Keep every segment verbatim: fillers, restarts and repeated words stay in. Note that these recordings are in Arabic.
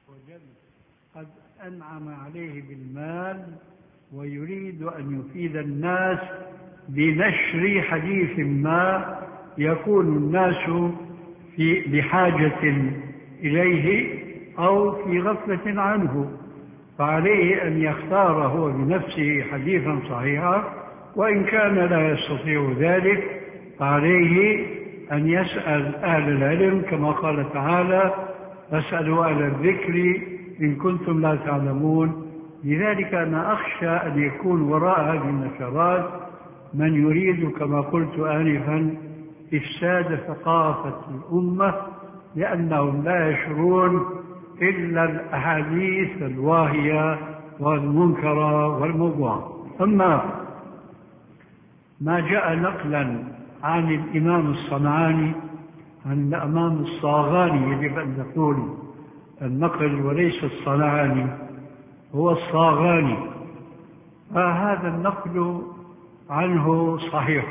وجل قد أنعم عليه بالمال ويريد أن يفيد الناس بنشر حديث ما يكون الناس في بحاجة إليه أو في غفلة عنه، فعليه أن يختار هو بنفسه حديثا صحيحا، وإن كان لا يستطيع ذلك فعليه أن يسأل أهل العلم كما قال تعالى: فاسألوا أهل الذكر إن كنتم لا تعلمون. لذلك أنا أخشى أن يكون وراء هذه النشرات من يريد كما قلت آنفا إفساد ثقافة الأمة، لأنهم لا يشرون إلا الأحاديث الواهية والمنكرة والموضوعة. أما ما جاء نقلا عن الإمام الصنعاني عن الإمام الصاغاني، يجب أن نقول النقل وليس الصنعاني، هو الصاغاني، فهذا النقل عنه صحيح،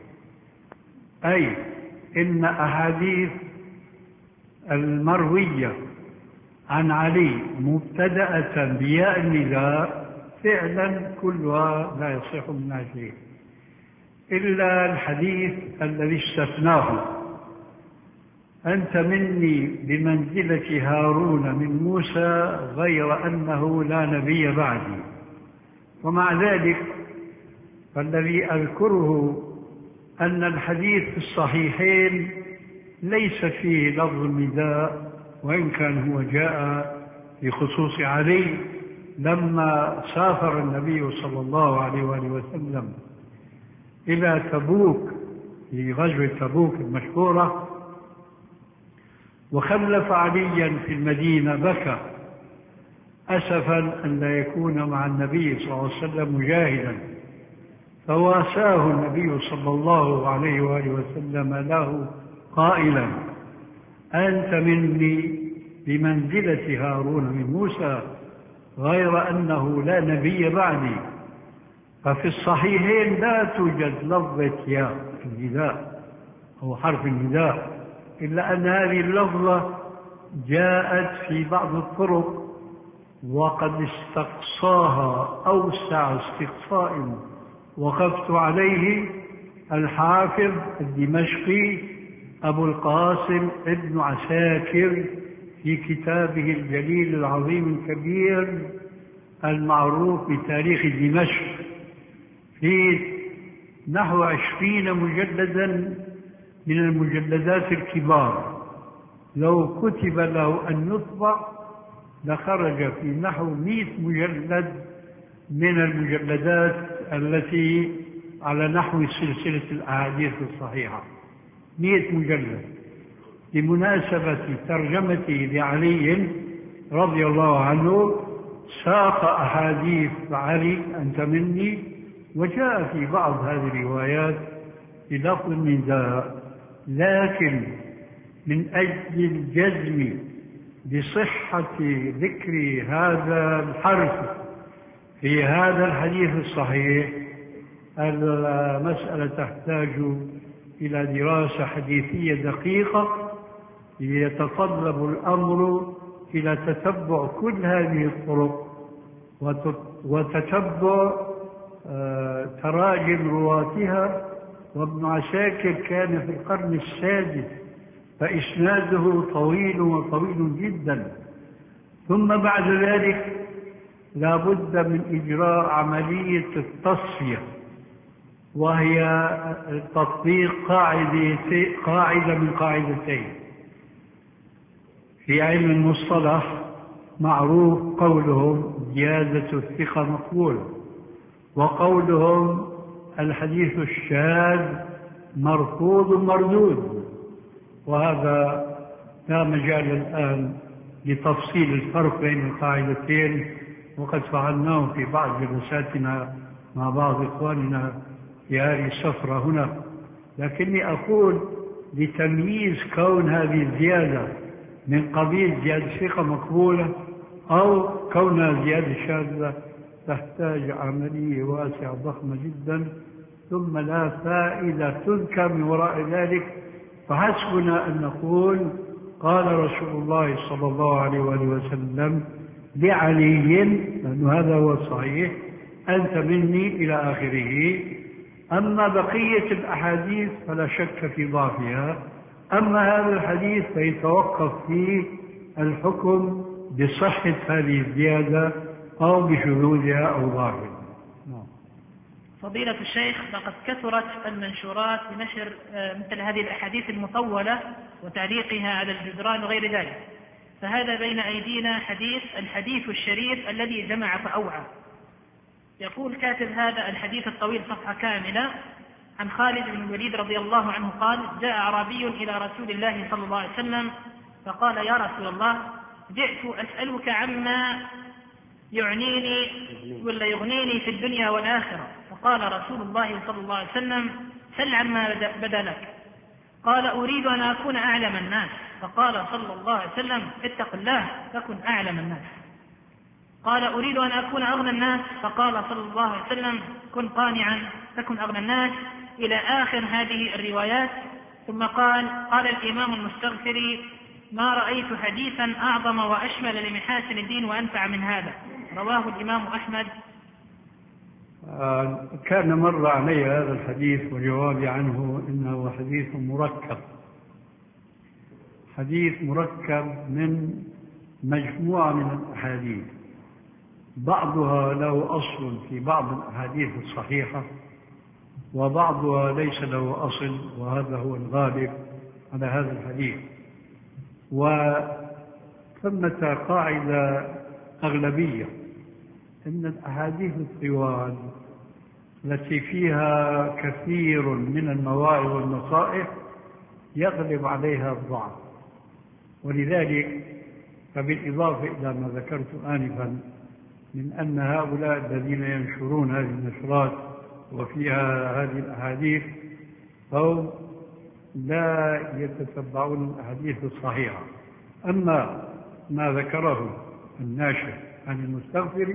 أي إن أحاديث المروية عن علي مبتدأة بياء النداء فعلا كلها لا يصح منها شيء إلا الحديث الذي استثناه: أنت مني بمنزلة هارون من موسى غير أنه لا نبي بعدي. ومع ذلك فالذي أذكره أن الحديث في الصحيحين ليس فيه لفظ النداء، وإن كان هو جاء بخصوص علي لما سافر النبي صلى الله عليه وآله وسلم إلى تبوك في غزوة تبوك المشهورة، وخلف عليا في المدينة، بكى أسفا أن لا يكون مع النبي صلى الله عليه وسلم مجاهدا، فواساه النبي صلى الله عليه وآله وسلم له قائلا: أنت مني بمنزلة هارون من موسى غير أنه لا نبي بعدي. ففي الصحيحين لا توجد لفظة ياء في النداء أو حرف النداء، إلا أن هذه اللفظة جاءت في بعض الطرق وقد استقصاها أوسع استقصاء وقفت عليه الحافظ الدمشقي أبو القاسم ابن عساكر في كتابه الجليل العظيم الكبير المعروف بتاريخ دمشق، في نحو عشرين مجلدا من المجلدات الكبار. لو كتب له أن يطبع لخرج في نحو مئة مجلد من المجلدات التي على نحو سلسلة الأحاديث الصحيحة، مئة مجلد بمناسبة ترجمته لعلي رضي الله عنه. ساق أحاديث علي أنت مني، وجاء في بعض هذه الروايات بلفظ النداء، لكن من أجل الجزم بصحة ذكر هذا الحرف في هذا الحديث الصحيح المسألة تحتاج إلى دراسة حديثية دقيقة، يتطلب الأمر إلى تتبع كل هذه الطرق وتتبع تراجم رواتها. وابن عساكر كان في القرن السادس، فإسناده طويل وطويل جدا. ثم بعد ذلك لا بد من إجراء عملية التصفية، وهي تطبيق قاعدة من قاعدتين في علم المصطلح معروف، قولهم زيادة الثقة مقبول، وقولهم الحديث الشاذ مرفوض مردود. وهذا لا مجال الآن لتفصيل الفرق بين القاعدتين، وقد فعلناه في بعض جلساتنا مع بعض إخواننا في هذه السفرة هنا. لكني أقول لتمييز كون هذه الزيادة من قبيل زيادة ثقة مقبولة أو كونها زيادة شاذة تحتاج عملية واسعة ضخمة جدا، ثم لا فائدة تذكر من وراء ذلك. فحسبنا أن نقول قال رسول الله صلى الله عليه وآله وسلم لعلي، لأن هذا هو الصحيح: أنت مني إلى آخره. أما بقية الأحاديث فلا شك في ضعفها. أما هذا الحديث فيتوقف فيه الحكم بصحة هذه الزيادة أو بشذوذها أو ضعفها. فضيلة الشيخ، لقد كثرت المنشورات بنشر مثل هذه الأحاديث المطولة وتعليقها على الجدران وغير ذلك، فهذا بين أيدينا حديث الحديث الشريف الذي جمع فأوعى. يقول كاتب هذا الحديث الطويل صفحة كاملة عن خالد بن الوليد رضي الله عنه قال: جاء أعرابي إلى رسول الله صلى الله عليه وسلم فقال: يا رسول الله، جئت أسألك عما يعنيني ولا يغنيني في الدنيا والآخرة. فقال رسول الله صلى الله عليه وسلم: سل عما بدا لك. قال: أريد أن أكون أعلم الناس. فقال صلى الله عليه وسلم: اتق الله تكن أعلم الناس. قال: أريد أن أكون أغنى الناس. فقال صلى الله عليه وسلم: كن قانعا تكن أغنى الناس، إلى آخر هذه الروايات. ثم قال: قال الإمام المستغفري: ما رأيت حديثا أعظم وأشمل لمحاسن الدين وأنفع من هذا. رواه الإمام أحمد. كان مر علي هذا الحديث وجوابي عنه إنه حديث مركب، حديث مركب من مجموعة من الأحاديث، بعضها له أصل في بعض الأحاديث الصحيحة وبعضها ليس له أصل، وهذا هو الغالب على هذا الحديث. وثمة قاعدة أغلبية إن الأحاديث الطوال التي فيها كثير من المواعظ والنصائح يغلب عليها الضعف، ولذلك فبالإضافة إلى ما ذكرت آنفا من أن هؤلاء الذين ينشرون هذه النشرات وفيها هذه الأحاديث فهم لا يتتبعون الأحاديث الصحيحة. أما ما ذكره الناشر عن المستغفري،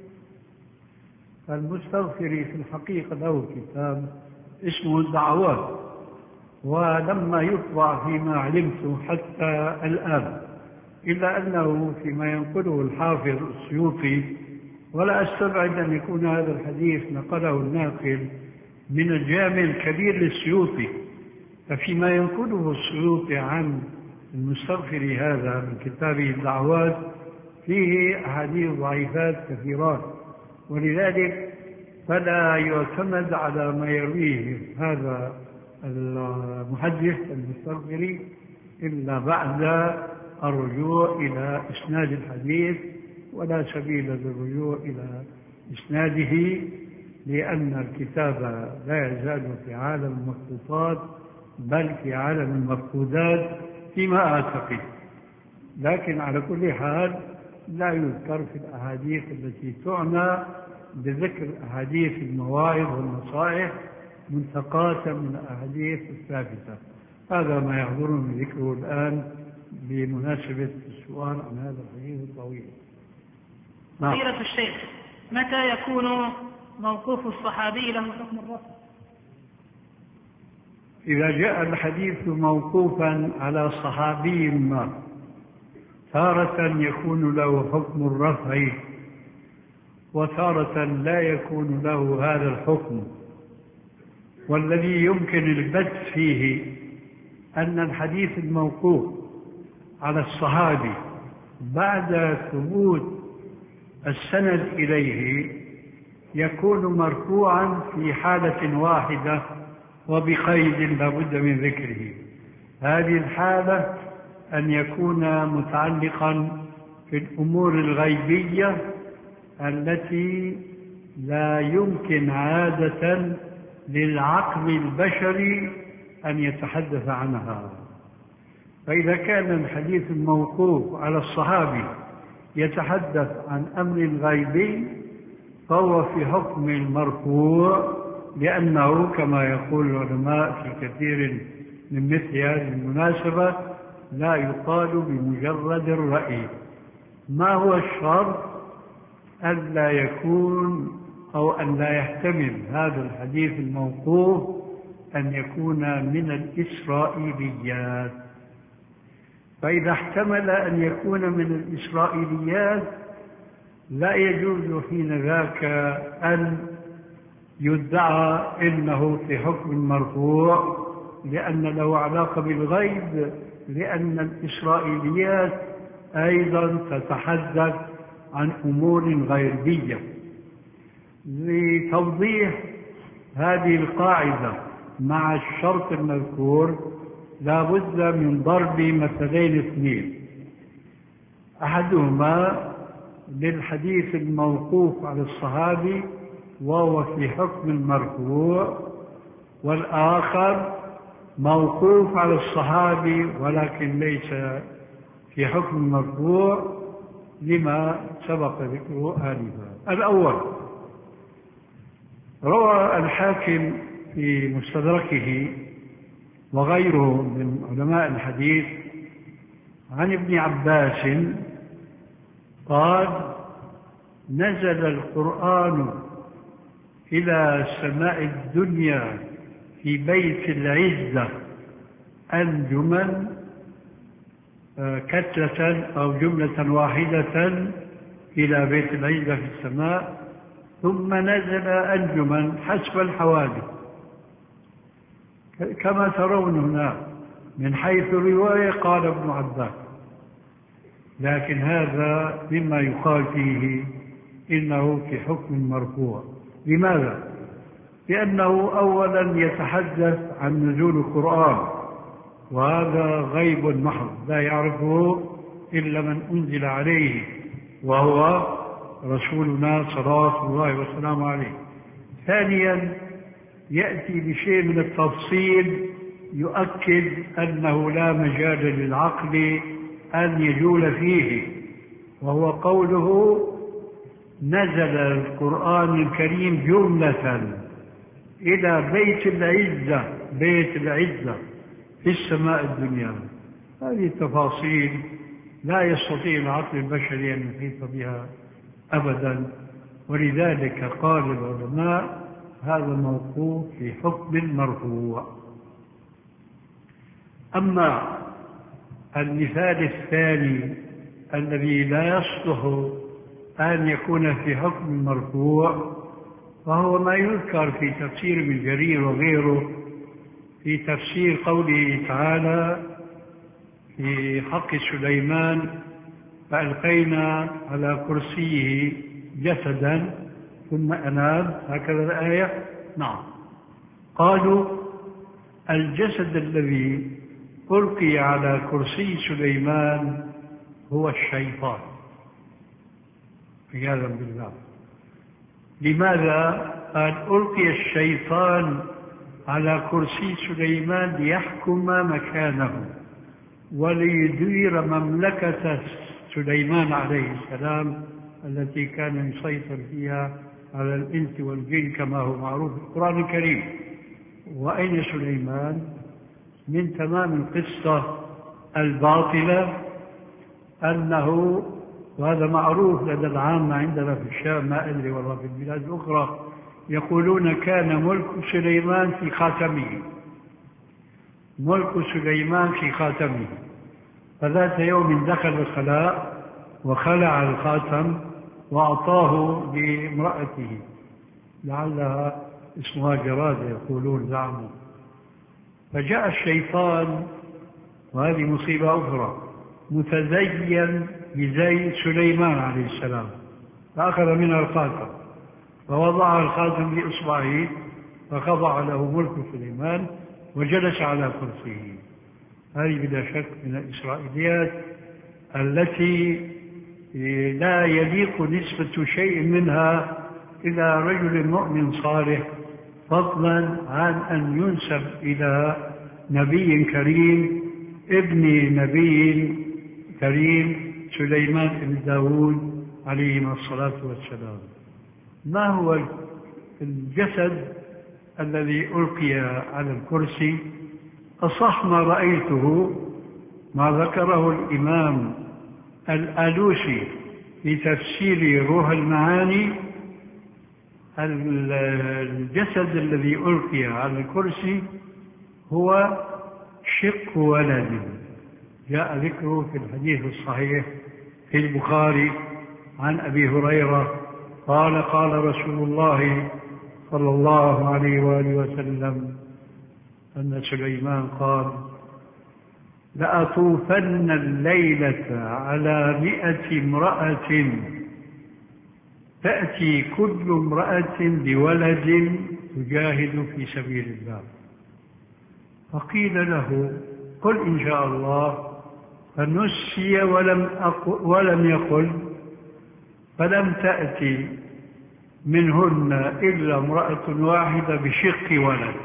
فالمستغفري في الحقيقة له كتاب اسمه الدعوات، ولما يطبع فيما علمت حتى الآن، إلا أنه فيما ينقله الحافظ السيوطي، ولا أستبعد أن يكون هذا الحديث نقله الناقل من الجامع الكبير للسيوطي، ففيما ينقله السيوطي عن المستغفري هذا من كتابه الدعوات فيه أحاديث ضعيفات كثيرات، ولذلك فلا يعتمد على ما يرويه هذا المحدث المستغفري إلا بعد الرجوع إلى إسناد الحديث، ولا سبيل للرجوع إلى إسناده، لأن الكتاب لا يزال في عالم المخطوطات بل في عالم المفقودات فيما أعتقد. لكن على كل حال لا يذكر في الأحاديث التي تعنى بذكر أحاديث المواعظ والنصائح منتقاة من الأحاديث الثابتة. هذا ما يحضرني ذكره الآن بمناسبة السؤال عن هذا الحديث الطويل. فضيلة الشيخ، متى يكون موقوف الصحابي له حكم الرفع؟ إذا جاء الحديث موقوفا على صحابي ما، تارة يكون له حكم الرفع وتارة لا يكون له هذا الحكم. والذي يمكن البث فيه أن الحديث الموقوف على الصحابي بعد ثبوت السند إليه يكون مرفوعا في حالة واحدة وبقيد لا بد من ذكره. هذه الحالة أن يكون متعلقا في الأمور الغيبية التي لا يمكن عادة للعقل البشري أن يتحدث عنها. فإذا كان الحديث الموقوف على الصحابي يتحدث عن أمر غيبي فهو في حكم المرفوع، لأنه كما يقول العلماء في كثير من مثل هذه المناسبة لا يقال بمجرد الرأي. ما هو الشرط؟ ألا يكون أو أن لا يحتمل هذا الحديث الموقوف أن يكون من الإسرائيليات، فإذا احتمل أن يكون من الإسرائيليات لا يجوز حين ذاك أن يدعى إنه في حكم مرفوع لأن له علاقة بالغيب، لأن الإسرائيليات أيضا تتحدث عن أمور غيبية. لتوضيح هذه القاعدة مع الشرط المذكور لا بد من ضرب مثلين اثنين، أحدهما للحديث الموقوف على الصحابي وهو في حكم المرفوع، والآخر موقوف على الصحابي ولكن ليس في حكم المرفوع لما سبق ذكره آنفا. الأول روى الحاكم في مستدركه وغيره من علماء الحديث عن ابن عباس قال: نزل القرآن إلى سماء الدنيا في بيت العزة أنجما كتلة أو جملة واحدة إلى بيت العزة في السماء، ثم نزل أنجما حسب الحوادث كما ترون هنا من حيث الرواية قال ابن عباس، لكن هذا مما يقال فيه إنه في حكم مرفوع. لماذا؟ لأنه أولا يتحدث عن نزول القرآن، وهذا غيب محض لا يعرفه إلا من أنزل عليه وهو رسولنا صلوات الله وسلامه عليه. ثانيا يأتي بشيء من التفصيل يؤكد أنه لا مجال للعقل أن يجول فيه، وهو قوله: نزل القرآن الكريم جملة إلى بيت العزة، بيت العزة في السماء الدنيا. هذه التفاصيل لا يستطيع العقل البشري أن يحيط بها أبدا، ولذلك قال العلماء هذا موقوف في حكم مرفوع. أما المثال الثاني الذي لا يصلح أن يكون في حكم مرفوع وهو ما يذكر في تفسير ابن جرير وغيره في تفسير قوله تعالى في حق سليمان: فألقينا على كرسيه جسدا ثم أناب. هكذا الآية. نعم. قالوا الجسد الذي ألقي على كرسي سليمان هو الشيطان، عياذا بالله. لماذا؟ قال ألقي الشيطان على كرسي سليمان ليحكم مكانه وليدير مملكة سليمان عليه السلام التي كان يسيطر فيها على الإنس والجن كما هو معروف في القرآن الكريم. وأين سليمان؟ من تمام القصة الباطلة أنه، وهذا معروف لدى العامة عندنا في الشام، ما أدري والله في البلاد الأخرى، يقولون كان ملك سليمان في خاتمه، ملك سليمان في خاتمه. فذات يوم دخل الخلاء وخلع الخاتم وأعطاه لامرأته، لعلها اسمها جرادة يقولون زعموا. فجاء الشيطان، وهذه مصيبة أخرى، متزين بزي سليمان عليه السلام، فأخذ منها الخاتم فوضع الخاتم بإصبعه فخضع له ملك سليمان وجلس على كرسيه. هذه بلا شك من الإسرائيليات التي لا يليق نسبة شيء منها إلى رجل مؤمن صالح، فضلا عن أن ينسب إلى نبي كريم ابن نبي كريم سليمان بن داود عليهما الصلاة والسلام. ما هو الجسد الذي ألقي على الكرسي؟ أصح ما رأيته ما ذكره الإمام الآلوسي في تفسير روح المعاني. الجسد الذي ألقي على الكرسي هو شق ولد، جاء ذكره في الحديث الصحيح في البخاري عن أبي هريرة قال قال رسول الله صلى الله عليه وآله وسلم أن سليمان قال لأطوفن الليلة على مئة امرأة تأتي كل امرأة بولد تجاهد في سبيل الله. فقيل له قل إن شاء الله، فنسي ولم, ولم يقل، فلم تأتي منهن إلا امرأة واحدة بشق ولد.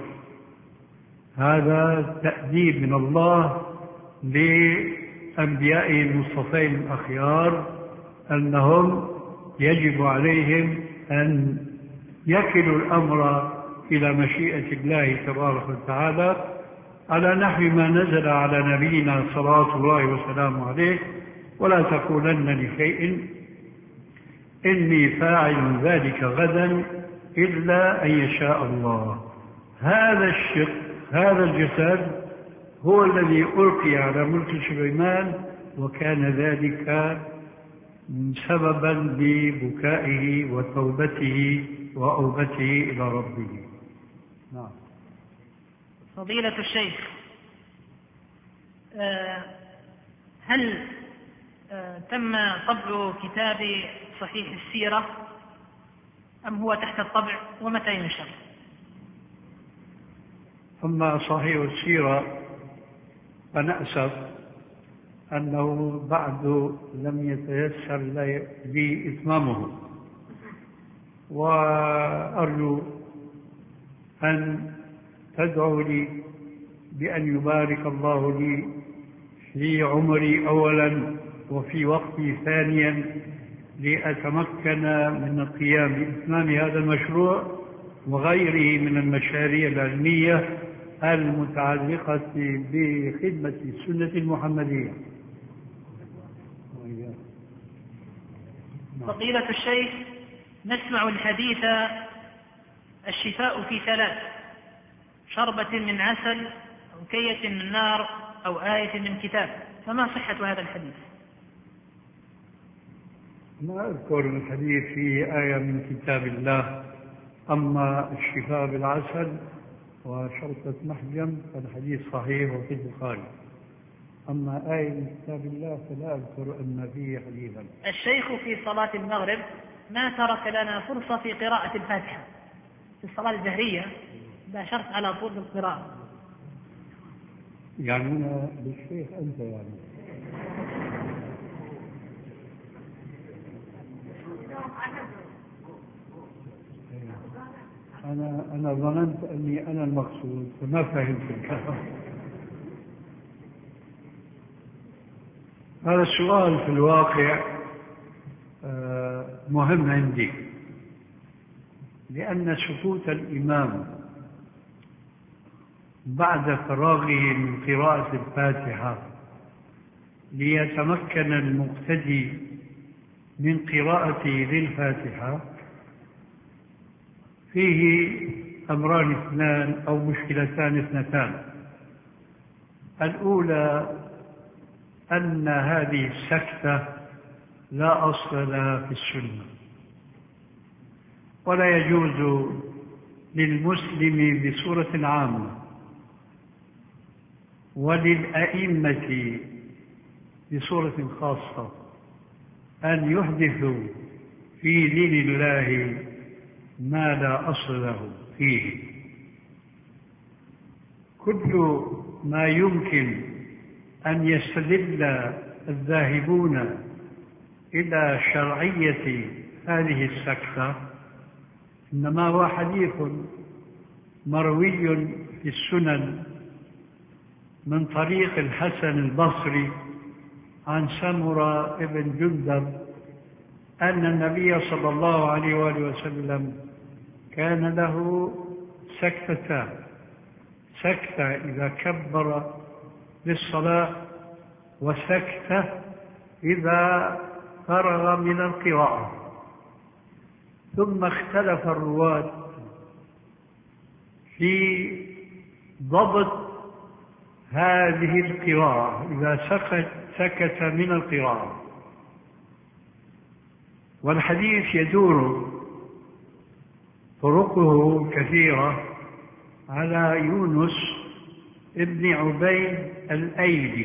هذا تأديب من الله لأنبيائه المصطفين الأخيار أنهم يجب عليهم أن يكلوا الأمر إلى مشيئة الله تبارك وتعالى على نحو ما نزل على نبينا صلوات الله وسلامه عليه: ولا تقولن لشيء إني فاعل ذلك غدا إلا أن يشاء الله. هذا الشق، هذا الجسد هو الذي ألقي على ملك سليمان، وكان ذلك سببا لبكائه وتوبته وأوبته إلى ربه. نعم. فضيلة الشيخ، هل تم طبع كتاب صحيح السيرة أم هو تحت الطبع، ومتى ينشر؟ أما صحيح السيرة فنأسف أنه بعد لم يتيسر لي إتمامه، وأرجو أن تدعو لي بأن يبارك الله لي في عمري أولا وفي وقتي ثانيا لأتمكن من القيام بإتمام هذا المشروع وغيره من المشاريع العلمية المتعلقة بخدمة السنة المحمدية. فضيلة الشيخ، نسمع الحديث الشفاء في ثلاث: شربة من عسل أو كية من نار أو آية من كتاب، فما صحة هذا الحديث؟ ما أذكر الحديث فيه آية من كتاب الله. أما الشفاء بالعسل وشرطة محجم فالحديث صحيح وفي البخاري. أما آية من كتاب الله فلا أذكر أن فيه حديثا. الشيخ في صلاة المغرب ما ترك لنا فرصة في قراءة الفاتحة في الصلاة الجهرية، باشرت على طول القراءة. يعني أنا بالشيخ أنت يعني أنا أنا ظننت أني أنا المقصود فما فهمت الكلام. هذا السؤال في الواقع مهم عندي، لأن سكوت الإمام بعد فراغه من قراءة الفاتحة ليتمكن المقتدي من قراءته للفاتحة فيه أمران اثنان أو مشكلتان اثنتان. الأولى أن هذه السكتة لا أصل لها في السنة، ولا يجوز للمسلم بصورة عامة وللأئمة بصورة خاصة أن يحدثوا في دين الله ما لا أصل له فيه. كل ما يمكن أن يستدل الذاهبون إلى شرعية هذه السكتة إنما هو حديث مروي في السنن من طريق الحسن البصري عن سمرة بن جندب أن النبي صلى الله عليه وآله وسلم كان له سكتتان: سكتة إذا كبر للصلاة، وسكتة إذا فرغ من القراءة. ثم اختلف الرواة في ضبط هذه القراءة إذا سكت, سكت من القراءة. والحديث يدور طرقه كثيرة على يونس ابن عبيد الأيلي،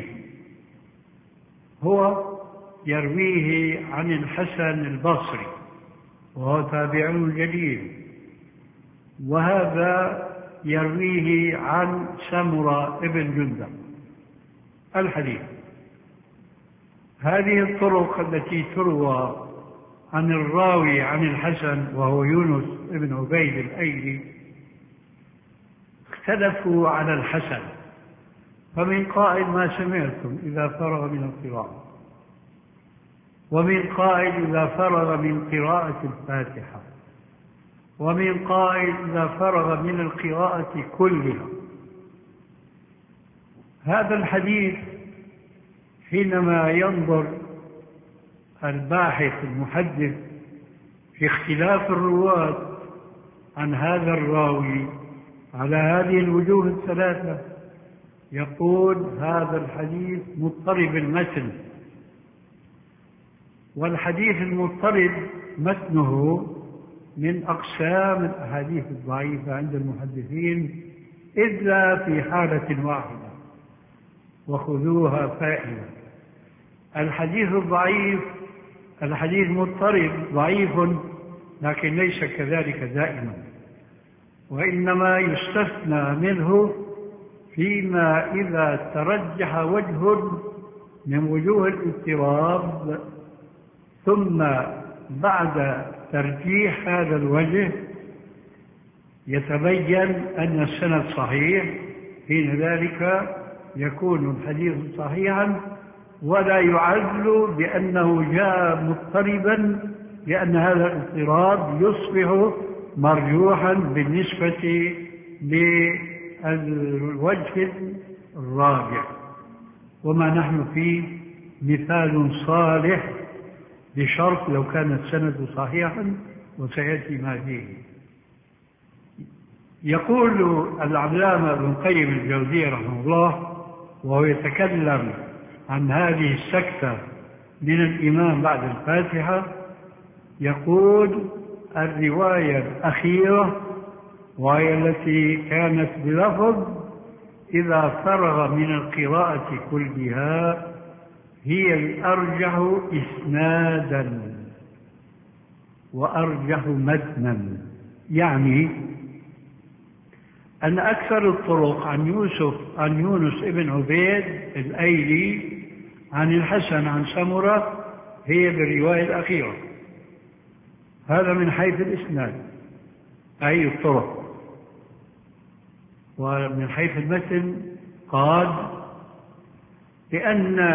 هو يرويه عن الحسن البصري وهو تابع جليل، وهذا يرويه عن سمرة ابن جندب الحديث. هذه الطرق التي تروى عن الراوي عن الحسن وهو يونس ابن عبيد الأيلي اختلفوا على الحسن، فمن قائل ما سمعتم إذا فرغ من القراءة، ومن قائل إذا فرغ من قراءة الفاتحة، ومن قائل إذا فرغ من القراءة كلها. هذا الحديث حينما ينظر الباحث المحدث في اختلاف الرواة عن هذا الراوي على هذه الوجوه الثلاثة يقول هذا الحديث مضطرب المتن. والحديث المضطرب متنه من أقسام الأحاديث الضعيفة عند المحدثين إلا في حالة واحدة، وخذوها فائدة. الحديث الضعيف الحديث مضطرب ضعيف، لكن ليس كذلك دائما، وإنما يستثنى منه فيما إذا ترجح وجه من وجوه الاضطراب، ثم بعد ترجيح هذا الوجه يتبين أن السند صحيح، حين ذلك يكون الحديث صحيحا ولا يعزل بأنه جاء مضطربا، لأن هذا الاضطراب يصبح مرجوحا بالنسبة للوجه الرابع. وما نحن فيه مثال صالح بشرط لو كان السند صحيحا، وسيأتي ما فيه. يقول العلامة ابن القيم الجوزية رحمه الله وهو يتكلم عن هذه السكتة من الإمام بعد الفاتحة، يقول الرواية الأخيرة وهي التي كانت بلفظ إذا فرغ من القراءة كلها هي الأرجح إسنادا وأرجح متنا، يعني أن أكثر الطرق عن يوسف عن يونس ابن عبيد الأيلي عن الحسن عن سمرة هي بالرواية الأخيرة. هذا من حيث الإسناد أي الطرق. ومن حيث المتن قال لأن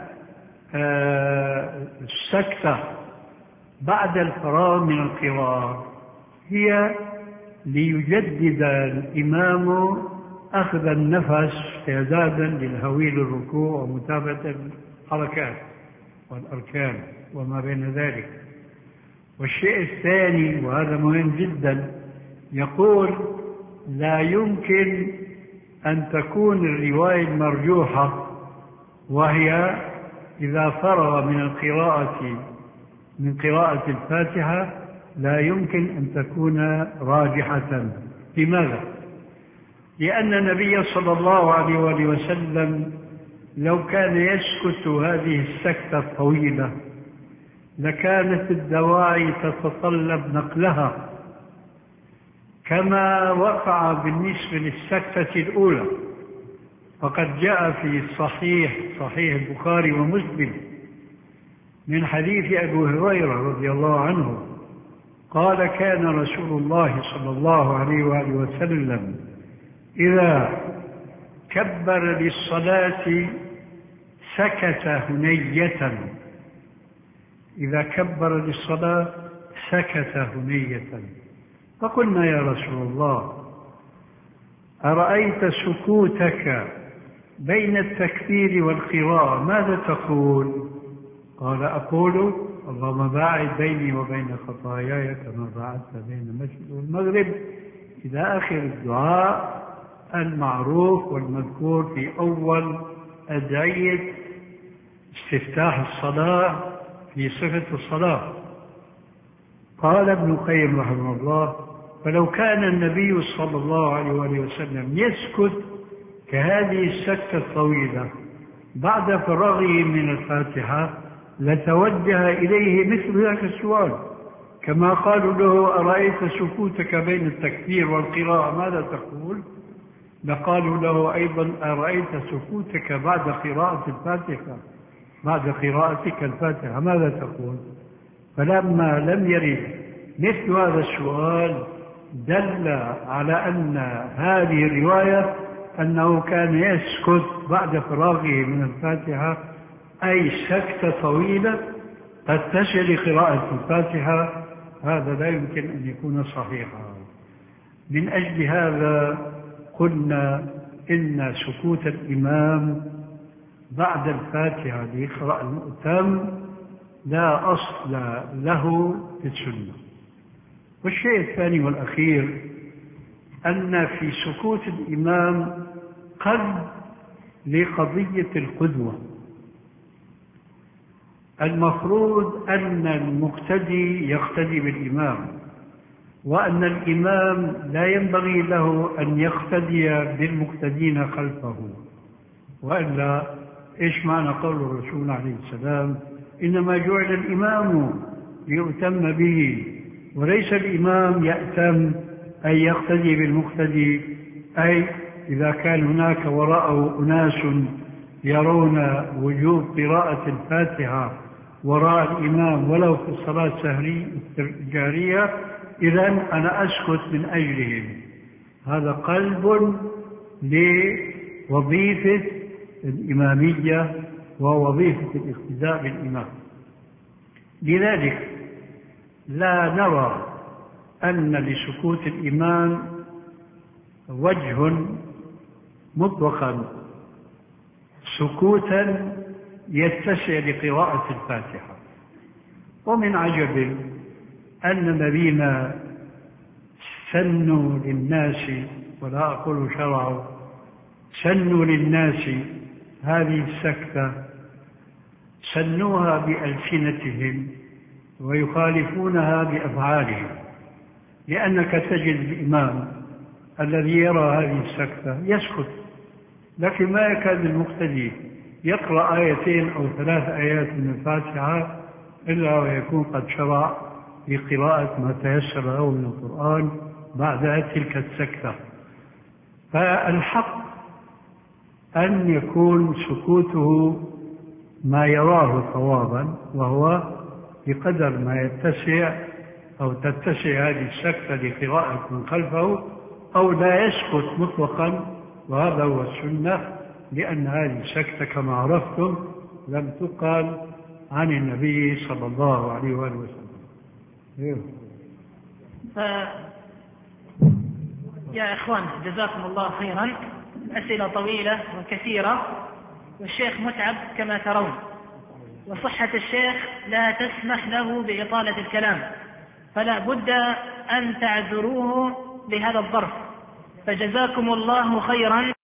السكتة بعد الفراغ من القراءة هي ليجدد الإمام أخذ النفس استعدادا للهويل الركوع ومتابعة الحركات والأركان وما بين ذلك. والشيء الثاني وهذا مهم جدا، يقول لا يمكن أن تكون الرواية المرجوحة وهي إذا فرغ من القراءة من قراءة الفاتحة لا يمكن أن تكون راجحة. لماذا؟ لأن النبي صلى الله عليه وآله وسلم لو كان يسكت هذه السكتة الطويلة لكانت الدواعي تتطلب نقلها، كما وقع بالنسبة للسكتة الأولى. فقد جاء في صحيح صحيح البخاري ومسلم من حديث أبو هريرة رضي الله عنه قال كان رسول الله صلى الله عليه وآله وسلم إذا كبر للصلاة سكت هنية إذا كبر للصلاة سكت هنية. فقلنا يا رسول الله أرأيت سكوتك بين التكبير والقراءة ماذا تقول؟ قال أقول اللهم باعد بيني وبين خطاياي كما باعدت بين المشرق والمغرب إلى آخر الدعاء، المعروف والمذكور في أول أدعية استفتاح الصلاة في صفة الصلاة. قال ابن القيم رحمه الله: فلو كان النبي صلى الله عليه وآله وسلم يسكت كهذه السكتة الطويلة بعد فراغه من الفاتحة لتوجه إليه مثل ذاك السؤال، كما قالوا له: أرأيت سكوتك بين التكبير والقراءة ماذا تقول؟ لقالوا له أيضا: أرأيت سكوتك بعد قراءة الفاتحة بعد قراءتك الفاتحة ماذا تقول؟ فلما لم يرد مثل هذا السؤال دل على أن هذه الرواية أنه كان يسكت بعد فراغه من الفاتحة، أي سكتة طويلة قد تشل قراءة الفاتحة. هذا لا يمكن أن يكون صحيحا. من أجل هذا قلنا إن سكوت الإمام بعد الفاتحة ليقرأ المؤتم لا أصل له في السنة. والشيء الثاني والأخير أن في سكوت الإمام قد لقضية القدوة. المفروض أن المقتدي يقتدي بالإمام، وأن الإمام لا ينبغي له أن يقتدي بالمقتدين خلفه، وإلا إيش معنى قول الرسول عليه السلام: إنما جعل الإمام ليؤتم به، وليس الإمام يأتم أي يقتدي بالمقتدي، أي إذا كان هناك وراءه أناس يرون وجوب قراءة الفاتحة وراء الإمام ولو في الصلاة الجهرية، إذن أنا أسكت من أجلهم. هذا قلب لوظيفة الإمامية ووظيفة الاقتداء بالإمام. لذلك لا نرى أن لسكوت الإمام وجه مطلقا سكوتا يتسع لقراءة الفاتحة. ومن عجب أن نبينا سنوا للناس، ولا أقول شرعوا، سنوا للناس هذه السكتة، سنوها بألسنتهم ويخالفونها بأفعالهم، لأنك تجد الإمام الذي يرى هذه السكتة يسكت، لكن ما يكاد المقتدي يقرأ آيتين أو ثلاث آيات من الفاتحة إلا ويكون قد شرع في قراءة ما تيسر له من القرآن بعد تلك السكتة. فالحق أن يكون سكوته ما يراه صوابا، وهو بقدر ما يتسع أو تتسع هذه السكتة لقراءة من خلفه، أو لا يسكت مطلقا، وهذا هو السنة، لأن هذه السكتة كما عرفتم لم تقال عن النبي صلى الله عليه وآله وسلم. ف... يا إخوان جزاكم الله خيرا، أسئلة طويلة وكثيرة، والشيخ متعب كما ترون، وصحة الشيخ لا تسمح له بإطالة الكلام، فلا بد أن تعذروه بهذا الظرف، فجزاكم الله خيرا.